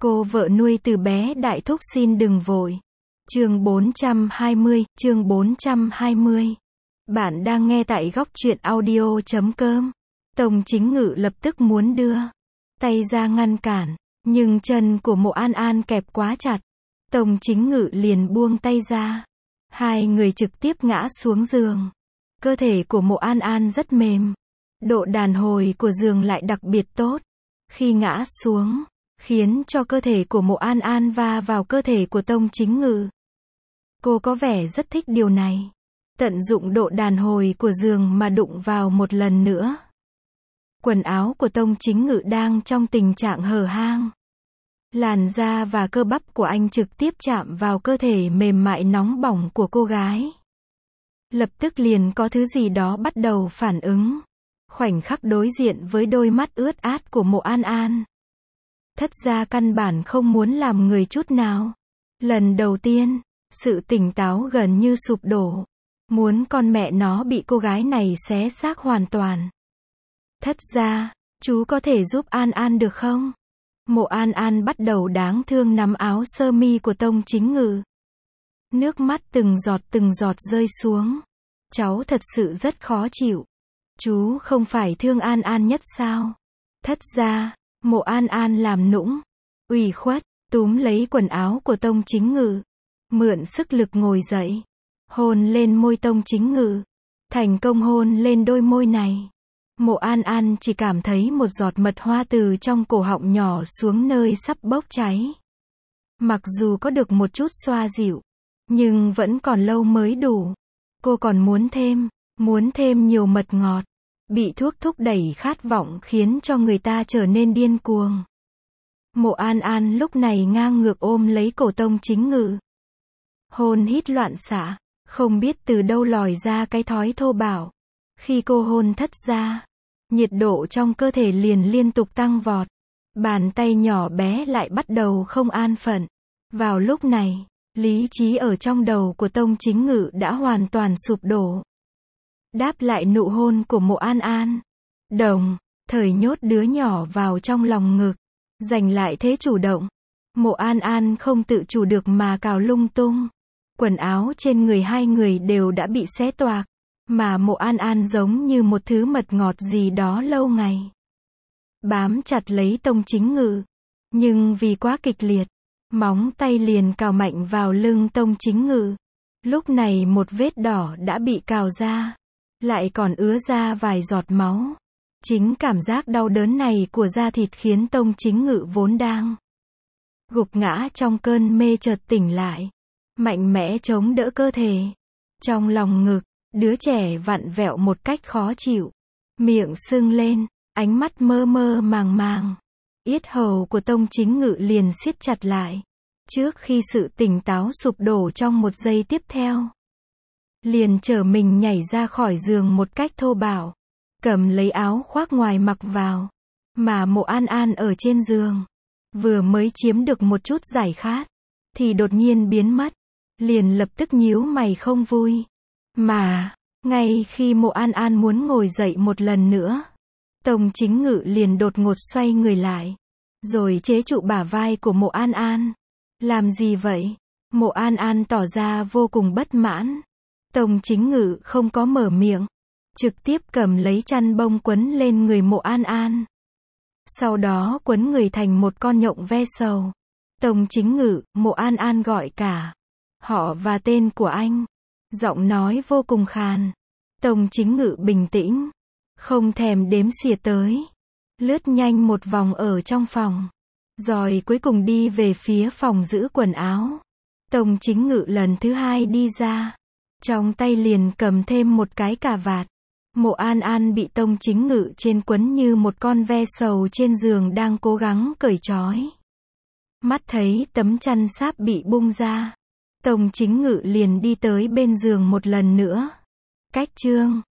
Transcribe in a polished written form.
Cô vợ nuôi từ bé đại thúc xin đừng vội. Chương 420. Bạn đang nghe tại góc truyện audio.com. Tông Chính Ngự lập tức muốn đưa tay ra ngăn cản, nhưng chân của Mộ An An kẹp quá chặt. Tông Chính Ngự liền buông tay ra. Hai người trực tiếp ngã xuống giường. Cơ thể của Mộ An An rất mềm. Độ đàn hồi của giường lại đặc biệt tốt. Khi ngã xuống, khiến cho cơ thể của Mộ An An va vào cơ thể của Tông Chính Ngự. Cô có vẻ rất thích điều này. Tận dụng độ đàn hồi của giường mà đụng vào một lần nữa. Quần áo của Tông Chính Ngự đang trong tình trạng hở hang. Làn da và cơ bắp của anh trực tiếp chạm vào cơ thể mềm mại nóng bỏng của cô gái. Lập tức liền có thứ gì đó bắt đầu phản ứng. Khoảnh khắc đối diện với đôi mắt ướt át của Mộ An An. Thất gia căn bản không muốn làm người chút nào. Lần đầu tiên, sự tỉnh táo gần như sụp đổ. Muốn con mẹ nó bị cô gái này xé xác hoàn toàn. Thất gia, chú có thể giúp An An được không? Mộ An An bắt đầu đáng thương nắm áo sơ mi của Tông Chính Ngự. Nước mắt từng giọt rơi xuống. Cháu thật sự rất khó chịu. Chú không phải thương An An nhất sao? Thất gia, Mộ An An làm nũng, ủy khuất, túm lấy quần áo của Tông Chính Ngự. Mượn sức lực ngồi dậy. Hôn lên môi Tông Chính Ngự. Thành công hôn lên đôi môi này. Mộ An An chỉ cảm thấy một giọt mật hoa từ trong cổ họng nhỏ xuống nơi sắp bốc cháy. Mặc dù có được một chút xoa dịu, nhưng vẫn còn lâu mới đủ. Cô còn muốn thêm nhiều mật ngọt. Bị thuốc thúc đẩy khát vọng khiến cho người ta trở nên điên cuồng. Mộ An An lúc này ngang ngược ôm lấy cổ Tông Chính Ngự. Hôn hít loạn xạ, không biết từ đâu lòi ra cái thói thô bạo. Khi cô hôn thất gia, nhiệt độ trong cơ thể liền liên tục tăng vọt. Bàn tay nhỏ bé lại bắt đầu không an phận. Vào lúc này, lý trí ở trong đầu của Tông Chính Ngự đã hoàn toàn sụp đổ. Đáp lại nụ hôn của Mộ An An. Đồng thời nhốt đứa nhỏ vào trong lòng ngực. Giành lại thế chủ động. Mộ An An không tự chủ được mà cào lung tung. Quần áo trên người hai người đều đã bị xé toạc. Mà Mộ An An giống như một thứ mật ngọt gì đó lâu ngày. Bám chặt lấy Tông Chính Ngự. Nhưng vì quá kịch liệt, móng tay liền cào mạnh vào lưng Tông Chính Ngự. Lúc này một vết đỏ đã bị cào ra. Lại còn ứa ra vài giọt máu. Chính cảm giác đau đớn này của da thịt khiến Tông Chính Ngự vốn đang gục ngã trong cơn mê chợt tỉnh lại. Mạnh mẽ chống đỡ cơ thể. Trong lòng ngực, đứa trẻ vặn vẹo một cách khó chịu. Miệng sưng lên, ánh mắt mơ mơ màng màng. Yết hầu của Tông Chính Ngự liền siết chặt lại. Trước khi sự tỉnh táo sụp đổ trong một giây tiếp theo. Liền trở mình nhảy ra khỏi giường một cách thô bạo. Cầm lấy áo khoác ngoài mặc vào. Mà Mộ An An ở trên giường. Vừa mới chiếm được một chút giải khát. Thì đột nhiên biến mất. Liền lập tức nhíu mày không vui. Mà, ngay khi Mộ An An muốn ngồi dậy một lần nữa. Tông Chính Ngự liền đột ngột xoay người lại. Rồi chế trụ bả vai của Mộ An An. Làm gì vậy? Mộ An An tỏ ra vô cùng bất mãn. Tông Chính Ngự không có mở miệng. Trực tiếp cầm lấy chăn bông quấn lên người Mộ An An. Sau đó quấn người thành một con nhộng ve sầu. Tông Chính Ngự, Mộ An An gọi cả họ và tên của anh. Giọng nói vô cùng khàn. Tông Chính Ngự bình tĩnh. Không thèm đếm xỉa tới. Lướt nhanh một vòng ở trong phòng. Rồi cuối cùng đi về phía phòng giữ quần áo. Tông Chính Ngự lần thứ hai đi ra. Trong tay liền cầm thêm một cái cà vạt. Mộ An An bị Tông Chính Ngự trên quấn như một con ve sầu trên giường đang cố gắng cởi trói. Mắt thấy tấm chăn sáp bị bung ra. Tông Chính Ngự liền đi tới bên giường một lần nữa. Cách chương